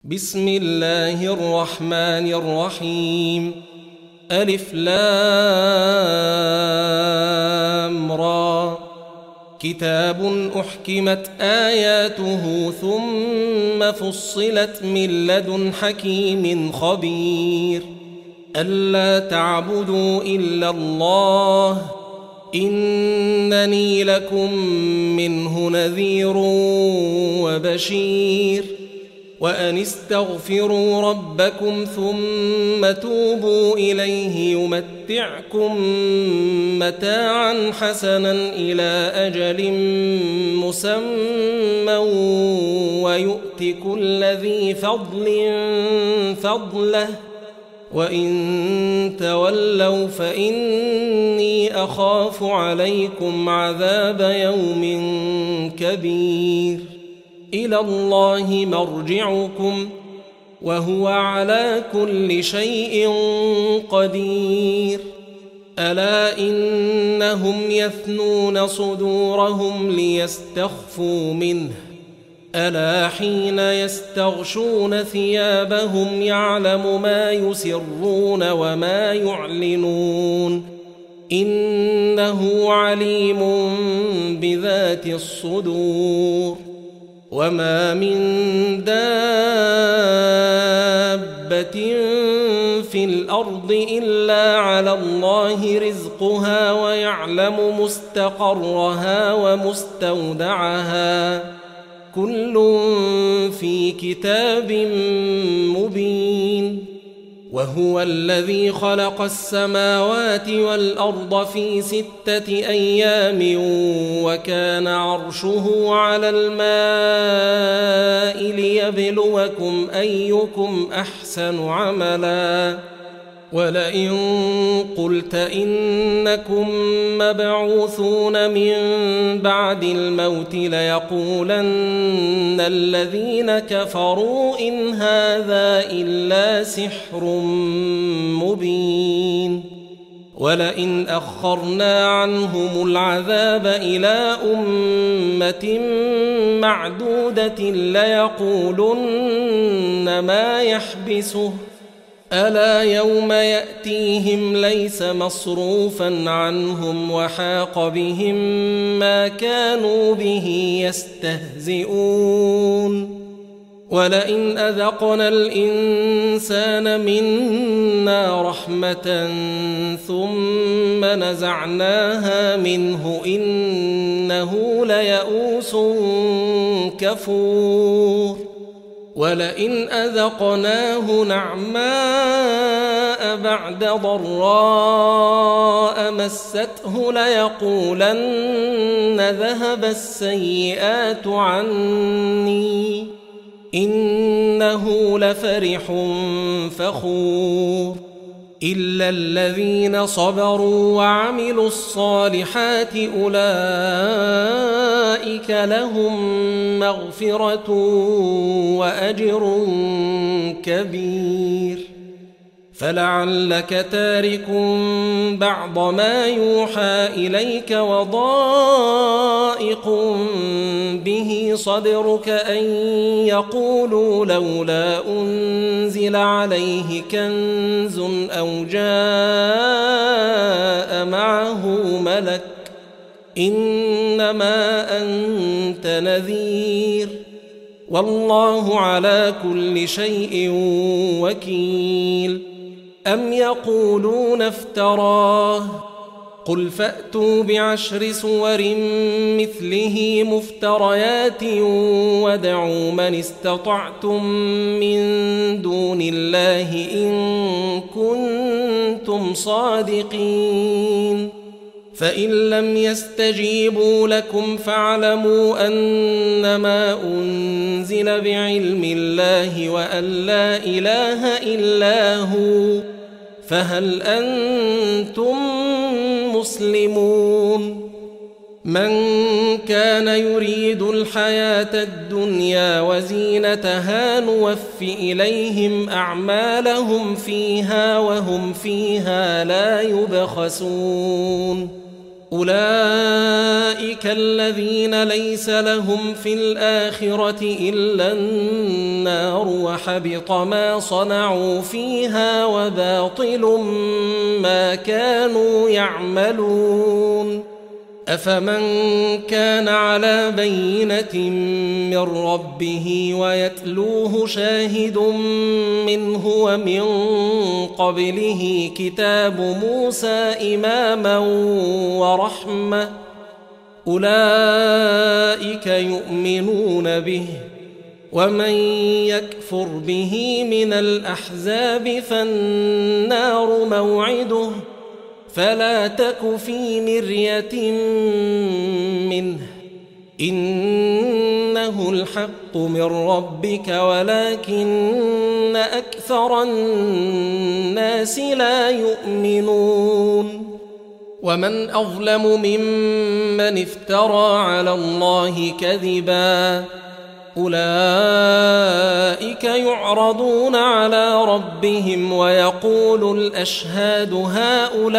بسم الله الرحمن الرحيم. ألف لام را. كتاب أحكمت آياته ثم فصلت من لدن حكيم خبير. ألا تعبدوا إلا الله إنني لكم منه نذير وبشير. وأن استغفروا ربكم ثم توبوا إليه يمتعكم متاعا حسنا إلى أجل مسمى ويؤت كل ذي فضل فضله وإن تولوا فإني أخاف عليكم عذاب يوم كبير. إلى الله مرجعكم وهو على كل شيء قدير. ألا إنهم يثنون صدورهم ليستخفوا منه ألا حين يستغشون ثيابهم يعلم ما يسرون وما يعلنون إنه عليم بذات الصدور. وما من دابة في الأرض إلا على الله رزقها ويعلم مستقرها ومستودعها كل في كتاب مبين. وهو الذي خلق السماوات والأرض في 6 أيام وكان عرشه على الماء ليبلوكم أيكم أحسن عملا. ولئن قلت إنكم مبعوثون من بعد الموت ليقولن الذين كفروا إن هذا إلا سحر مبين. ولئن أخرنا عنهم العذاب إلى أمة معدودة ليقولن ما يحبسه ألا يوم يأتيهم ليس مصروفا عنهم وحاق بهم ما كانوا به يستهزئون. ولئن أذقنا الإنسان منا رحمة ثم نزعناها منه إنه ليئوس كفور. ولئن أذقناه نعماء بعد ضراء مسته ليقولن ذهب السيئات عني إنه لفرح فخور. إلا الذين صبروا وعملوا الصالحات أولئك لهم مغفرة وأجر كبير. فلعلك تارك بعض ما يوحى إليك وضائق به صدرك أن يقولوا لولا أنزل عليه كنز أو جاء معه ملك إنما أنت نذير والله على كل شيء وكيل. أم يقولون افتراه قل فأتوا ب10 سور مثله مفتريات وادعوا من استطعتم من دون الله إن كنتم صادقين. فإن لم يستجيبوا لكم فاعلموا أنما أنزل بعلم الله وأن لا إله إلا هو فهل أنتم مسلمون. من كان يريد الحياة الدنيا وزينتها نوف إليهم أعمالهم فيها وهم فيها لا يبخسون. أولئك الذين ليس لهم في الآخرة إلا النار وحبط ما صنعوا فيها وباطل ما كانوا يعملون أفمن كان على بينة من ربه ويتلوه شاهد منه ومن قبله كتاب موسى إماما ورحمة أولئك يؤمنون به ومن يكفر به من الأحزاب فالنار موعده فلا تك في مرية منه إنه الحق من ربك ولكن أكثر الناس لا يؤمنون ومن أظلم ممن افترى على الله كذبا أولئك يعرضون على ربهم ويقول الأشهاد هؤلاء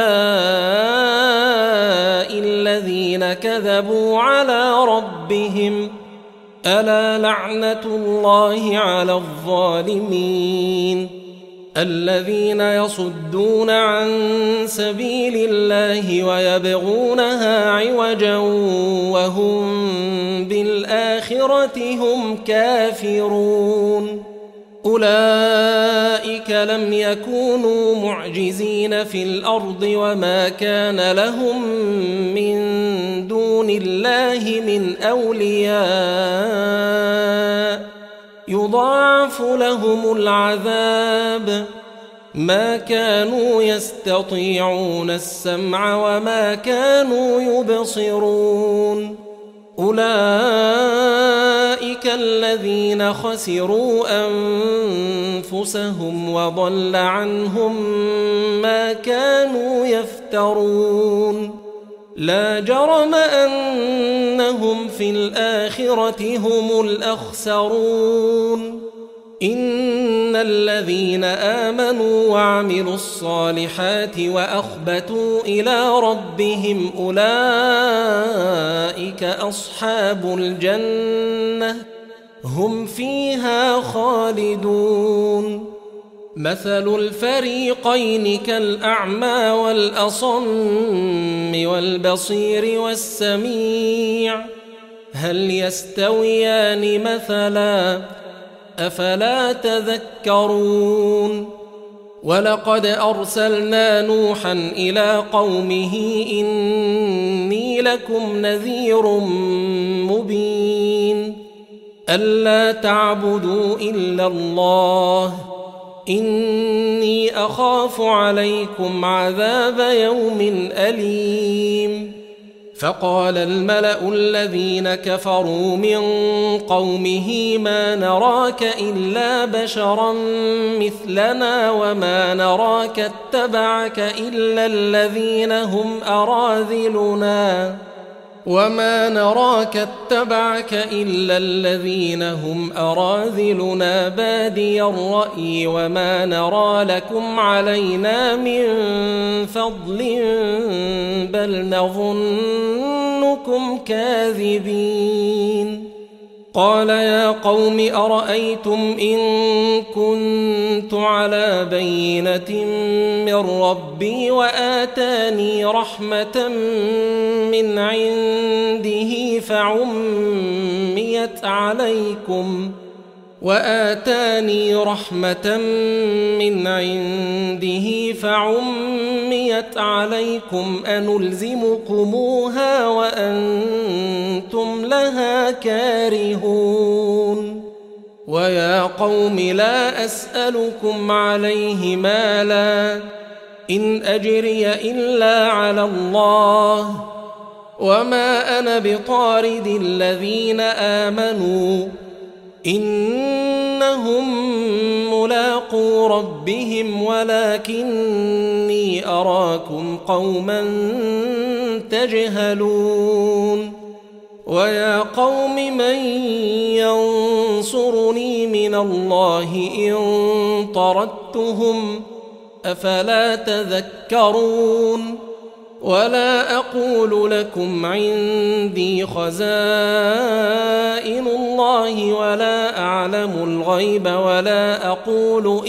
الذين كذبوا على ربهم ألا لعنة الله على الظالمين الذين يصدون عن سبيل الله ويبغونها عوجا وهم بالآخرة هم كافرون أولئك لم يكونوا معجزين في الأرض وما كان لهم من دون الله من أولياء يضاعف لهم العذاب ما كانوا يستطيعون السمع وما كانوا يبصرون أولئك الذين خسروا أنفسهم وضل عنهم ما كانوا يفترون لا جرم أنهم في الآخرة هم الأخسرون إن الذين آمنوا وعملوا الصالحات وأخبتوا إلى ربهم أولئك أصحاب الجنة هم فيها خالدون مثل الفريقين كالأعمى والأصم والبصير والسميع هل يستويان مثلا أفلا تذكرون ولقد أرسلنا نوحا إلى قومه إني لكم نذير مبين ألا تعبدوا إلا الله إني أخاف عليكم عذاب يوم أليم فقال الملأ الذين كفروا من قومه ما نراك إلا بشرا مثلنا وما نراك اتبعك إلا الذين هم أراذلنا بادي الرأي وما نرى لكم علينا من فضل بل نظنكم كاذبين قال يا قوم أرأيتم إن كنت على بينة من ربي وآتاني رحمة من عنده فعميت عليكم أنلزمكموها وأنتم لها كارهون ويا قوم لا أسألكم عليه مالا إن أجري إلا على الله وما أنا بطارد الذين آمنوا إنهم ملاقو ربهم ولكني أراكم قوما تجهلون ويا قوم من ينصرني من الله إن طردتهم أفلا تذكرون ولا أقول لكم عندي خزائن الله ولا أعلم الغيب ولا أقول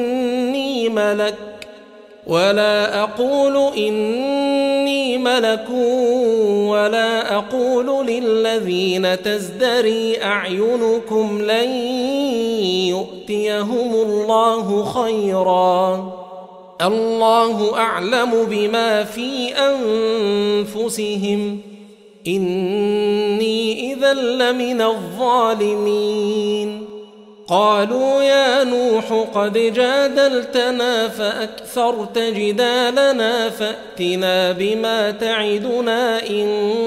إني ملك ولا أقول للذين تزدري أعينكم لن يؤتيهم الله خيرا الله أعلم بما في أنفسهم إني إذا لمن الظالمين قالوا يا نوح قد جادلتنا فأكثرت جدالنا فأتنا بما تعدنا إن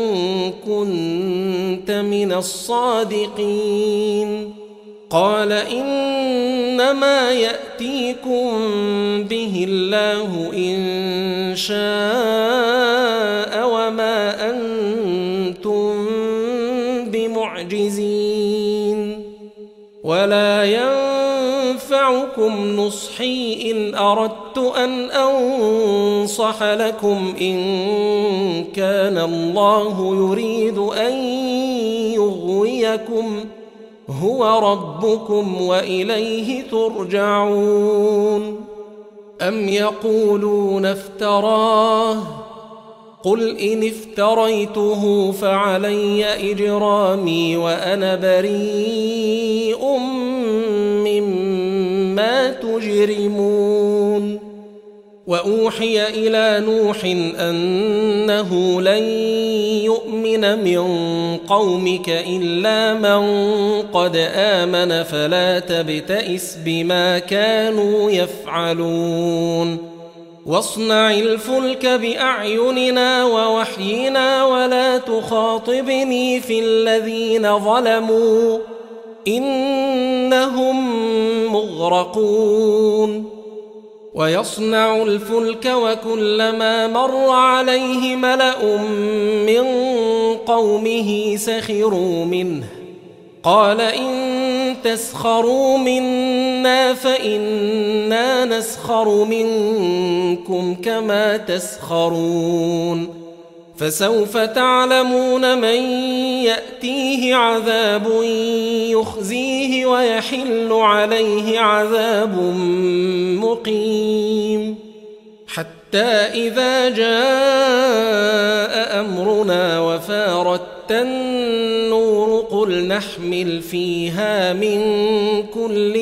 كنت من الصادقين قال إنما يأتيكم به الله إن شاء وما أنتم بمعجزين ولا ينفعكم نصحي إن أردت أن أنصح لكم إن كان الله يريد أن يغويكم هو ربكم وإليه ترجعون أم يقولون افتراه قل إن افتريته فعلي إجرامي وأنا بريء مما تجرمون وأوحي إلى نوح أنه لن يؤمن من قومك إلا من قد آمن فلا تبتئس بما كانوا يفعلون واصنع الفلك بأعيننا ووحينا ولا تخاطبني في الذين ظلموا إنهم مغرقون ويصنع الفلك وكلما مر عليه ملأ من قومه سخروا منه قال إن تسخروا منا فإنا نسخر منكم كما تسخرون فسوف تعلمون من يأتيه عذاب يخزيه ويحل عليه عذاب مقيم حتى إذا جاء أمرنا وفارت النور قل نحمل فيها من كل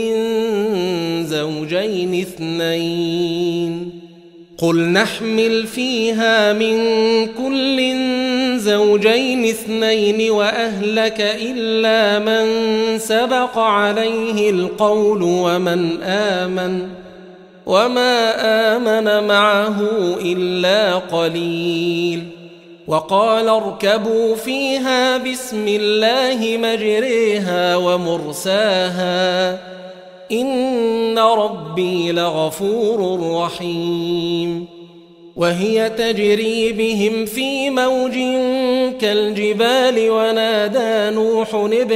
زوجين اثنين وأهلك إلا من سبق عليه القول وما آمن معه إلا قليل وقال اركبوا فيها بسم الله مجريها ومرساها إن ربي لغفور رحيم وهي تجري بهم في موج كالجبال ونادى نوح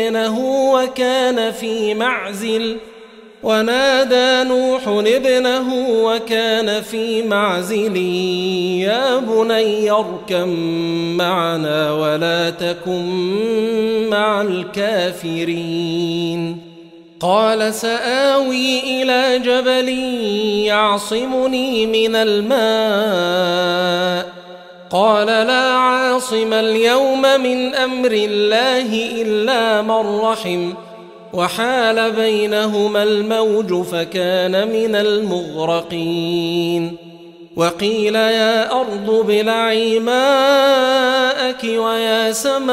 ابنه وكان في معزل يا بني اركب معنا ولا تكن مع الكافرين قال سآوي إلى جبل يعصمني من الماء قال لا عاصم اليوم من أمر الله إلا من رحم وحال بينهما الموج فكان من المغرقين وقيل يا أرض ابلعي ماءك ويا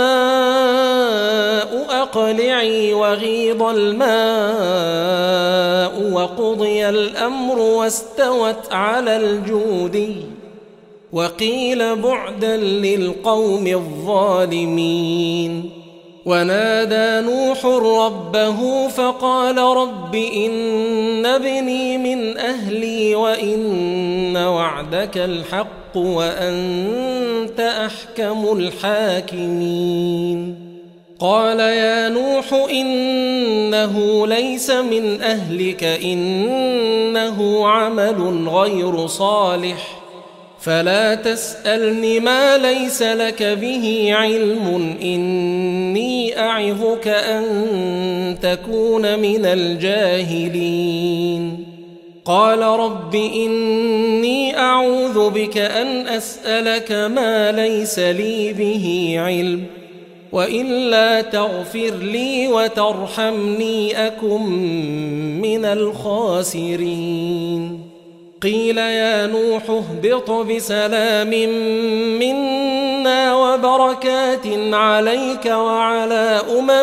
سماء أقلعي وغيض الماء وقضي الأمر واستوت على الجودي وقيل بعدا للقوم الظالمين ونادى نوح ربه فقال رب إن ابني من أهلي وإن وعدك الحق وأنت أحكم الحاكمين قال يا نوح إنه ليس من أهلك إنه عمل غير صالح فلا تسألني ما ليس لك به علم، إني أعظك أن تكون من الجاهلين. قال رب إني أعوذ بك أن أسألك ما ليس لي به علم، وإلا تغفر لي وترحمني أكن من الخاسرين. قيل يا نوح اهبط بسلام منا وبركات عليك وعلى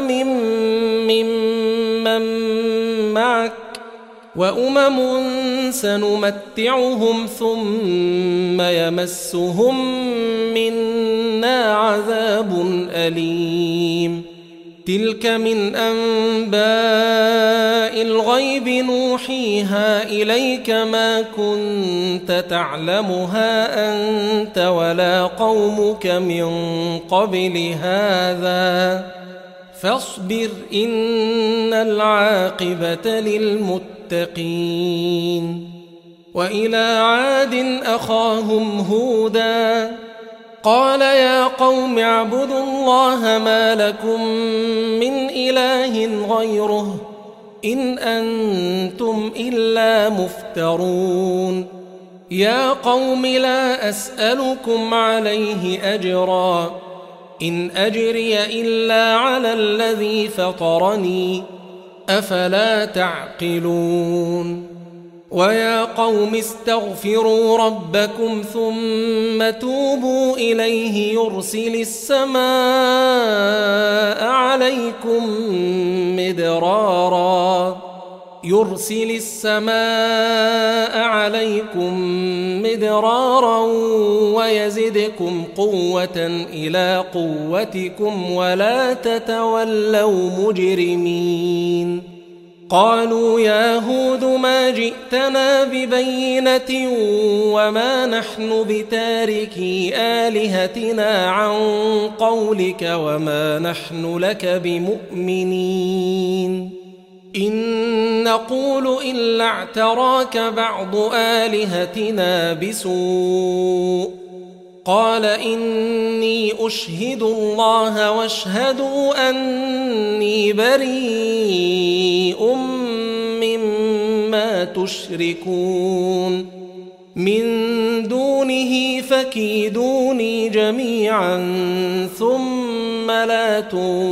ممن معك، وأمم سنمتعهم ثم يمسهم منا عذاب أليم. تلك من أنباء الغيب نوحيها إليك، ما كنت تعلمها أنت ولا قومك من قبل هذا، فاصبر إن العاقبة للمتقين. وإلى عاد أخاهم هودا قال يا قوم اعبدوا الله ما لكم من إله غيره إن أنتم إلا مفترون. يا قوم لا أسألكم عليه أجرا، إن أجري إلا على الذي فطرني، أفلا تعقلون. ويا قوم استغفروا ربكم ثم توبوا إليه يرسل السماء عليكم مدرارا ويزدكم قوة إلى قوتكم ولا تتولوا مجرمين. قالوا يا هود ما جئتنا ببينة وما نحن بتاركي آلهتنا عن قولك وما نحن لك بمؤمنين، إن نقول إلا اعتراك بعض آلهتنا بسوء. قال إني أشهد الله واشهدوا أني بريء مما تشركون من دونه، فكيدوني جميعا ثم لا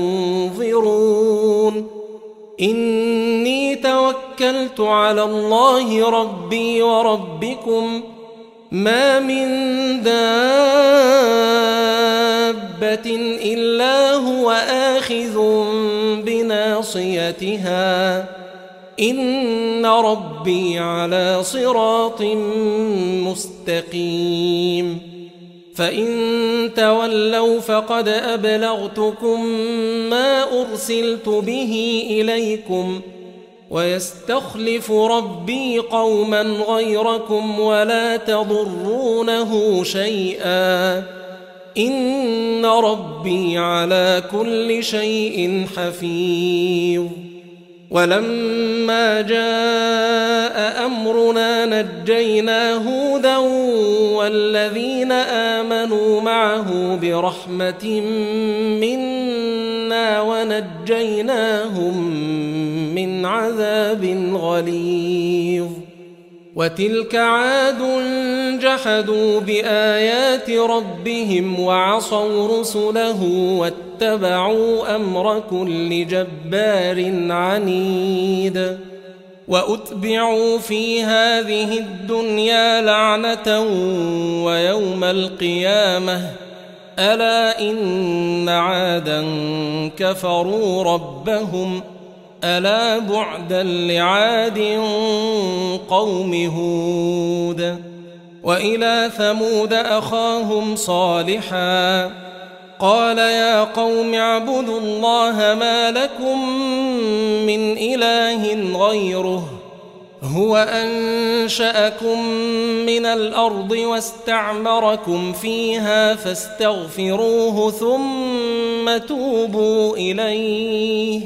تنظرون. إني توكلت على الله ربي وربكم، ما من دابة إلا هو آخذ بناصيتها، إن ربي على صراط مستقيم. فإن تولوا فقد أبلغتكم ما أرسلت به إليكم، ويستخلف ربي قوما غيركم ولا تضرونه شيئا، إن ربي على كل شيء حفيظ. ولما جاء أمرنا نجينا هودا والذين آمنوا معه برحمة منا ونجيناهم من عذاب غليظ. وتلك عاد جحدوا بآيات ربهم وعصوا رسله واتبعوا أمر كل جبار عنيد. وأتبعوا في هذه الدنيا لعنة ويوم القيامة، ألا إن عادا كفروا ربهم، ألا بعدا لعاد قوم هود. وإلى ثمود أخاهم صالحا قال يا قوم اعبدوا الله ما لكم من إله غيره، هو أنشأكم من الأرض واستعمركم فيها فاستغفروه ثم توبوا إليه،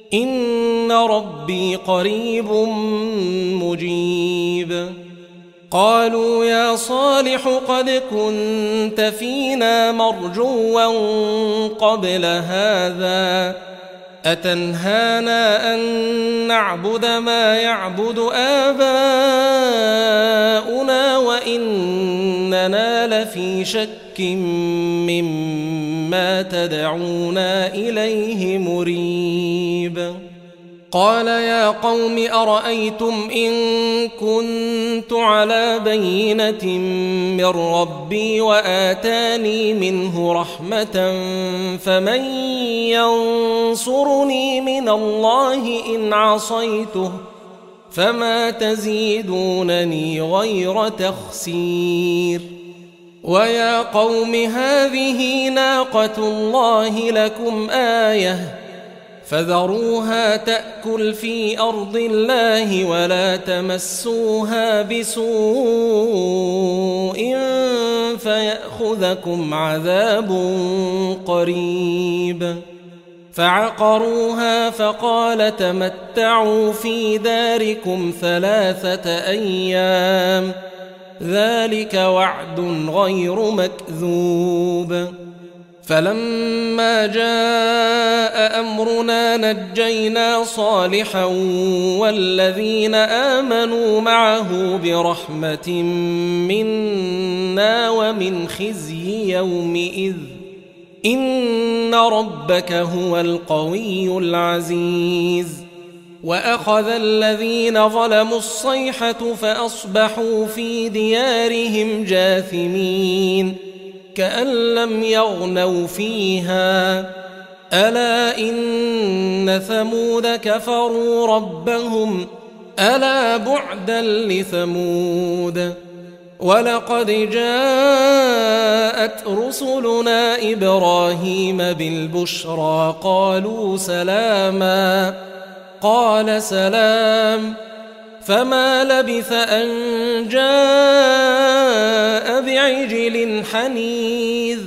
إن ربي قريب مجيب. قالوا يا صالح قد كنت فينا مرجوا قبل هذا أتنهانا أن نعبد ما يعبد آباؤنا وإننا لفي شك مما تدعونا إليه مريب. قال يا قوم أرأيتم إن كنت على بينة من ربي وآتاني منه رحمة فمن ينصرني من الله إن عصيته فما تزيدونني غير تخسير. ويا قوم هذه ناقة الله لكم آية فذروها تأكل في أرض الله ولا تمسوها بسوء فيأخذكم عذاب قريب. فعقروها فقال تمتعوا في داركم 3 أيام ذلك وعد غير مكذوب. فلما جاء أمرنا نجينا صالحا والذين آمنوا معه برحمة منا ومن خزي يومئذ إن ربك هو القوي العزيز. وأخذ الذين ظلموا الصيحة فأصبحوا في ديارهم جاثمين كأن لم يغنوا فيها ألا إن ثمود كفروا ربهم ألا بعدا لثمود. ولقد جاءت رسلنا إبراهيم بالبشرى قالوا سلاما قال سلام فما لبث أن جاء بعجل حنيذ.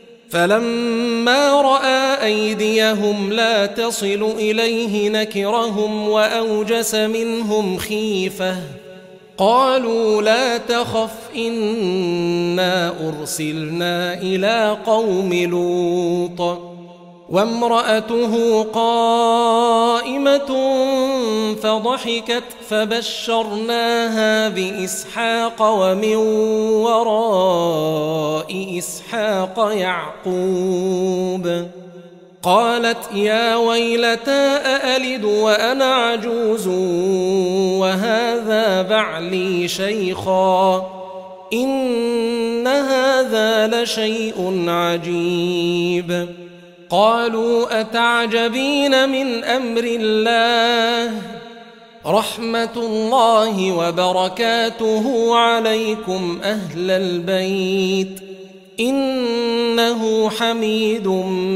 فلما رأى أيديهم لا تصل إليه نكرهم وأوجس منهم خيفة قالوا لا تخف إنا أرسلنا إلى قوم لوط وامرأته قائمة فضحكت فبشرناها بإسحاق ومن وراء إسحاق يعقوب. قالت يا ويلتى أألد وأنا عجوز وهذا بعلي شيخا إن هذا لشيء عجيب. قالوا أتعجبين من أمر الله رحمة الله وبركاته عليكم أهل البيت إنه حميد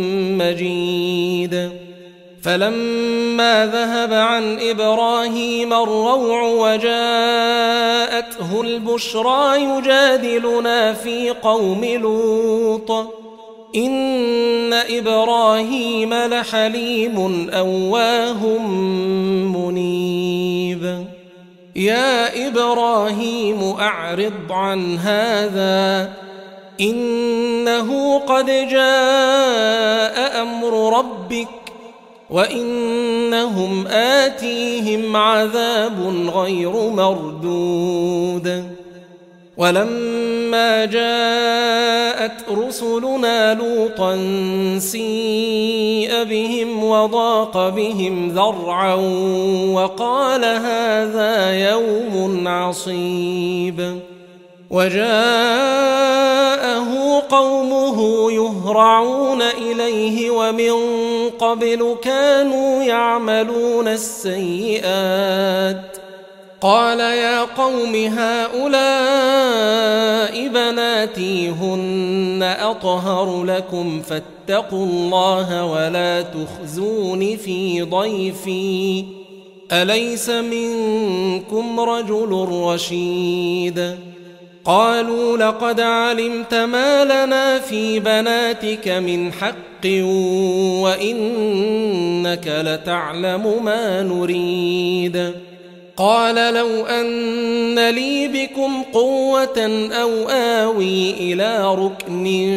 مجيد. فلما ذهب عن إبراهيم الروع وجاءته البشرى يجادلنا في قوم لوط إن إبراهيم لحليم أواه منيب. يا إبراهيم أعرض عن هذا إنه قد جاء أمر ربك وإنهم آتيهم عذاب غير مردود. ولما جاءت رسلنا لوطا سيء بهم وضاق بهم ذرعا وقال هذا يوم عصيب. وجاءه قومه يهرعون إليه ومن قبل كانوا يعملون السيئات قال يا قوم هؤلاء بناتي هن أطهر لكم فاتقوا الله ولا تخزون في ضيفي أليس منكم رجل رشيد. قالوا لقد علمت ما لنا في بناتك من حق وإنك لتعلم ما نريد قال لو أن لي بكم قوة أو آوي إلى ركن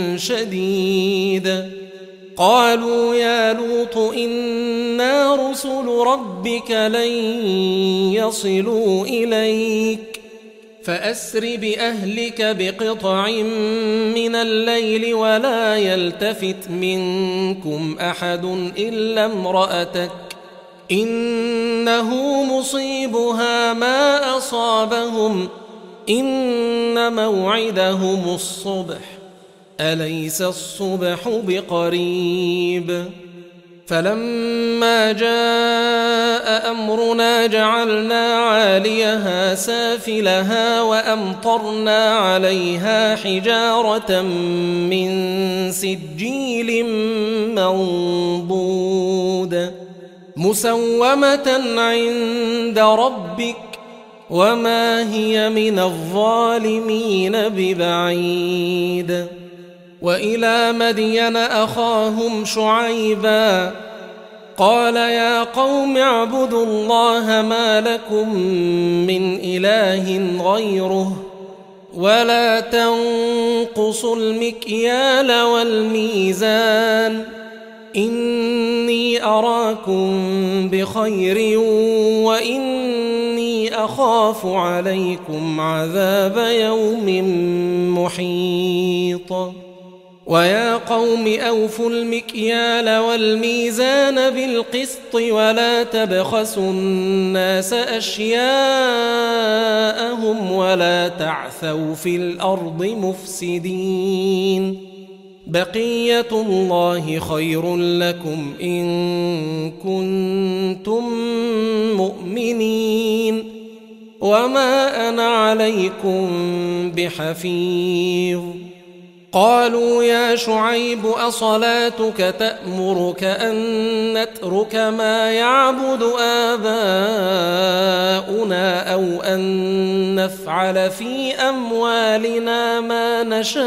شديد قالوا يا لوط إنا رسل ربك لن يصلوا إليك فأسر بأهلك بقطع من الليل ولا يلتفت منكم أحد إلا امرأتك إنه مصيبها ما أصابهم إن موعدهم الصبح أليس الصبح بقريب فلما جاء أمرنا جعلنا عاليها سافلها وأمطرنا عليها حجارة من سجيل منضود مسومة عند ربك وما هي من الظالمين ببعيد وإلى مدين أخاهم شعيبا قال يا قوم اعبدوا الله ما لكم من إله غيره ولا تنقصوا المكيال والميزان إني أراكم بخير وإني أخاف عليكم عذاب يوم محيط ويا قوم أوفوا المكيال والميزان بالقسط ولا تبخسوا الناس أشياءهم ولا تعثوا في الأرض مفسدين بقية الله خير لكم إن كنتم مؤمنين وما أنا عليكم بحفيظ قالوا يا شعيب أصلاتك تأمرك أن نترك ما يعبد آباؤنا أو أن نفعل في أموالنا ما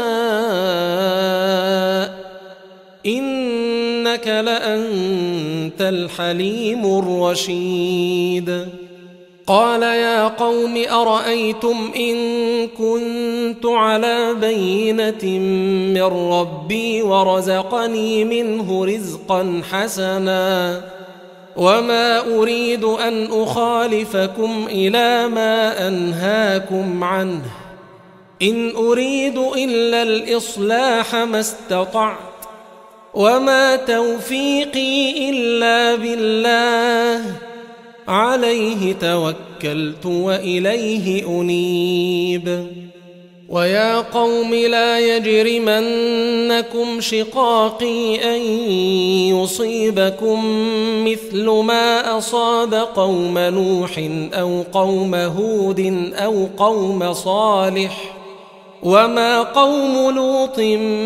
نشاء إنك لأنت الحليم الرشيد قال يا قوم أرأيتم إن كنت على بينة من ربي ورزقني منه رزقا حسنا وما أريد أن أخالفكم إلى ما أنهاكم عنه إن أريد إلا الإصلاح ما استطعت وما توفيقي إلا بالله عليه توكلت وإليه أنيب ويا قوم لا يجرمنكم شقاقي أن يصيبكم مثل ما أصاب قوم نوح أو قوم هود أو قوم صالح وما قوم لوط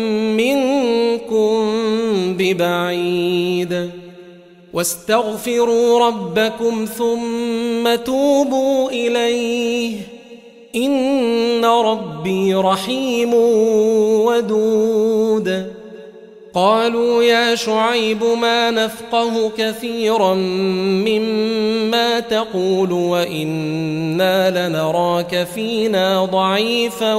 منكم ببعيد واستغفروا ربكم ثم توبوا إليه إن ربي رحيم ودود قالوا يا شعيب ما نفقه كثيرا مما تقول وإنا لنراك فينا ضعيفا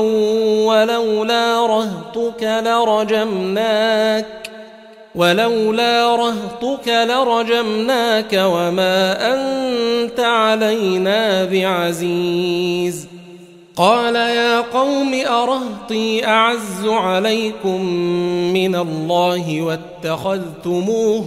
ولولا رهطك لرجمناك وما أنت علينا بعزيز قال يا قوم أرهطي أعز عليكم من الله واتخذتموه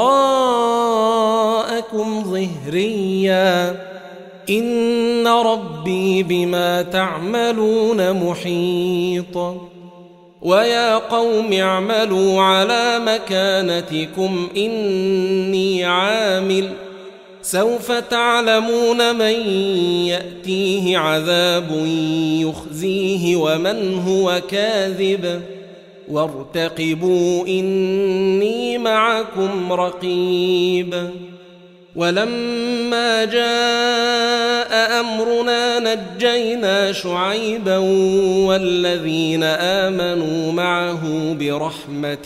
وراءكم ظهريا إن ربي بما تعملون محيط ويا قوم اعملوا على مكانتكم إني عامل سوف تعلمون من يأتيه عذاب يخزيه ومن هو كاذب وارتقبوا إني معكم رقيب ولما جاء أمرنا نجينا شعيبا والذين آمنوا معه برحمة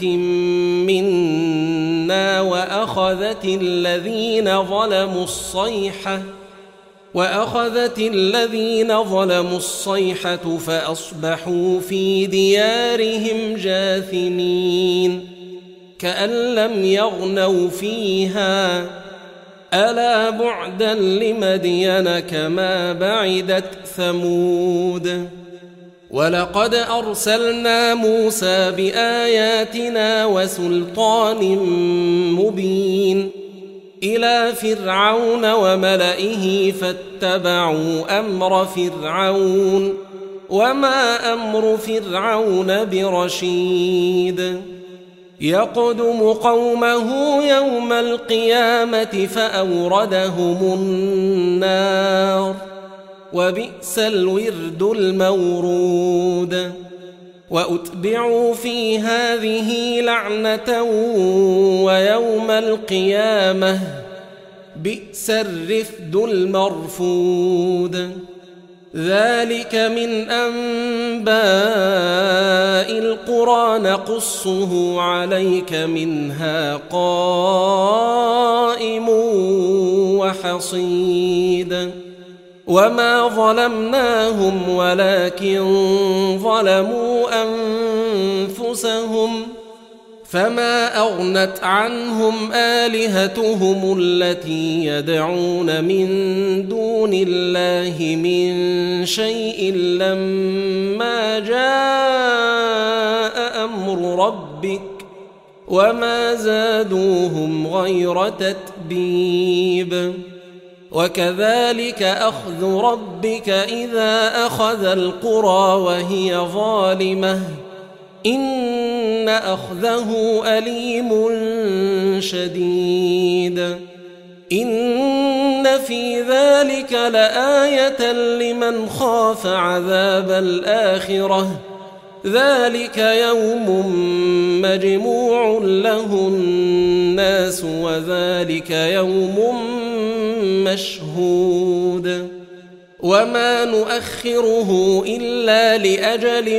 منا وأخذت الذين ظلموا الصيحة وأخذت الذين ظلموا الصيحة فأصبحوا في ديارهم جاثمين كأن لم يغنوا فيها ألا بعدا لمدين كما بعدت ثمود ولقد أرسلنا موسى بآياتنا وسلطان مبين إلى فرعون وملئه فاتبعوا أمر فرعون وما أمر فرعون برشيد يقدم قومه يوم القيامة فأوردهم النار وبئس الورد المورود وأتبعوا في هذه لعنة ويوم القيامة بئس الرفد المرفود ذلك من أنباء القرى نقصه عليك منها قائم وحصيد وما ظلمناهم ولكن ظلموا أنفسهم فما أغنت عنهم آلهتهم التي يدعون من دون الله من شيء لما جاء أمر ربك وما زادوهم غير تتبيب وكذلك أخذ ربك إذا أخذ القرى وهي ظالمة إن أخذه أليم شديد إن في ذلك لآية لمن خاف عذاب الآخرة ذلك يوم مجموع له الناس وذلك يوم مشهود وما نؤخره إلا لأجل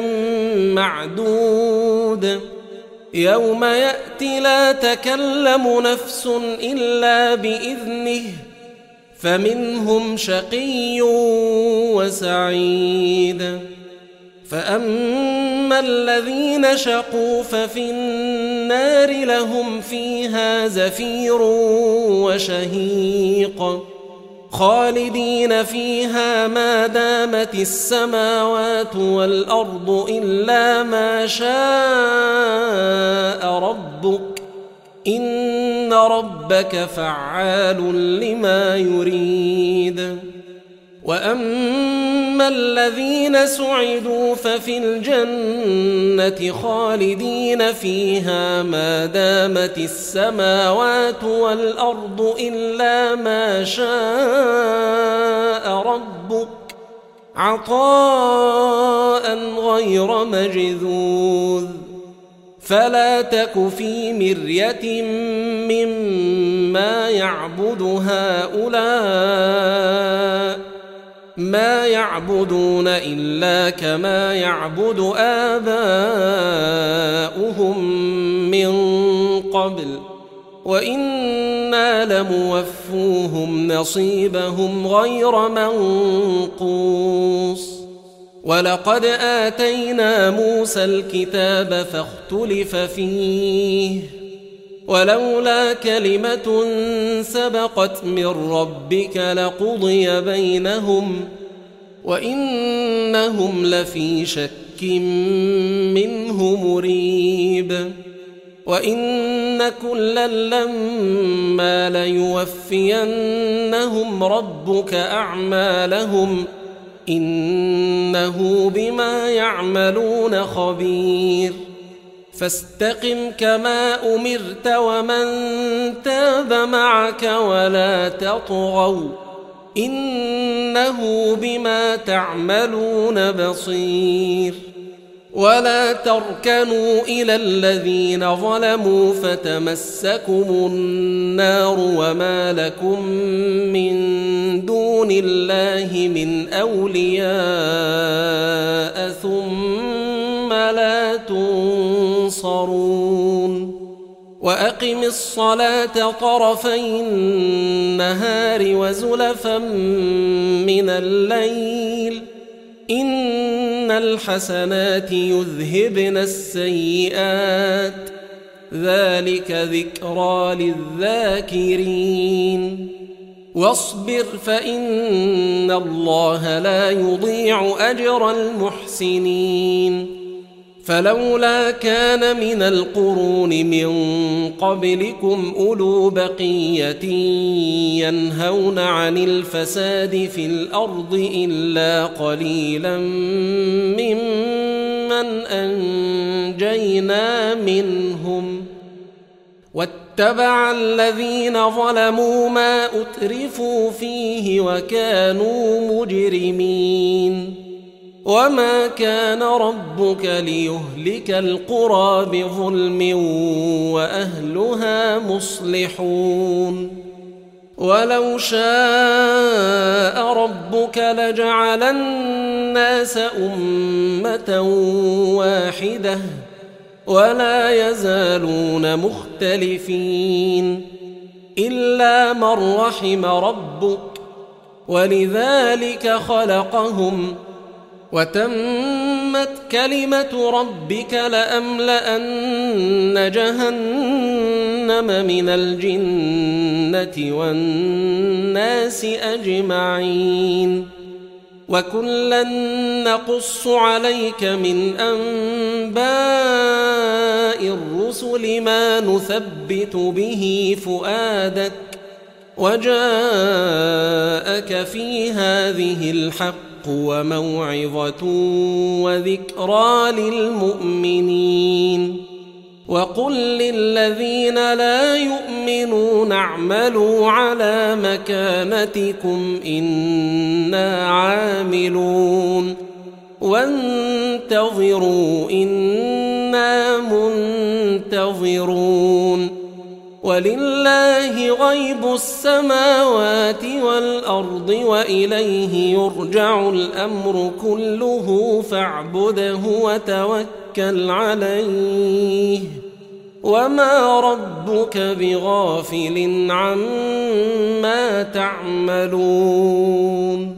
معدود يوم يأتي لا تكلم نفس إلا بإذنه فمنهم شقي وسعيد فأما الذين شقوا ففي النار لهم فيها زفير وشهيق خالدين فيها ما دامت السماوات والأرض إلا ما شاء ربك إن ربك فعال لما يريد وأما الذين سعدوا ففي الجنة خالدين فيها ما دامت السماوات والأرض إلا ما شاء ربك عطاء غير مجذوذ فلا تك في مرية مما يعبد هؤلاء ما يعبدون إلا كما يعبد آباؤهم من قبل وإنا لموفوهم نصيبهم غير منقوص ولقد آتينا موسى الكتاب فاختلف فيه ولولا كلمة سبقت من ربك لقضي بينهم وإنهم لفي شك منه مريب وإن كلا لما ليوفينهم ربك أعمالهم إنه بما يعملون خبير فاستقم كما أمرت ومن تاب معك ولا تطغوا إنه بما تعملون بصير ولا تركنوا إلى الذين ظلموا فتمسكم النار وما لكم من دون الله من أولياء ثم لا تنصرون وأقم الصلاة طرفي النهار وزلفا من الليل إن الحسنات يذهبن السيئات ذلك ذكرى للذاكرين واصبر فإن الله لا يضيع أجر المحسنين فلولا كان من القرون من قبلكم أولو بقية ينهون عن الفساد في الأرض إلا قليلا ممن أنجينا منهم واتبع الذين ظلموا ما أترفوا فيه وكانوا مجرمين وما كان ربك ليهلك القرى بظلم وأهلها مصلحون ولو شاء ربك لجعل الناس أمة واحدة ولا يزالون مختلفين إلا من رحم ربك ولذلك خلقهم وتمت كلمة ربك لأملأن جهنم من الجنة والناس أجمعين وكلا نقص عليك من أنباء الرسل ما نثبت به فؤادك وجاءك في هذه الحق وموعظة وذكرى للمؤمنين وقل للذين لا يؤمنون اعملوا على مكانتكم إنا عاملون وانتظروا إنا منتظرون ولله غيب السماوات والأرض وإليه يرجع الأمر كله فاعبده وتوكل عليه وما ربك بغافل عما تعملون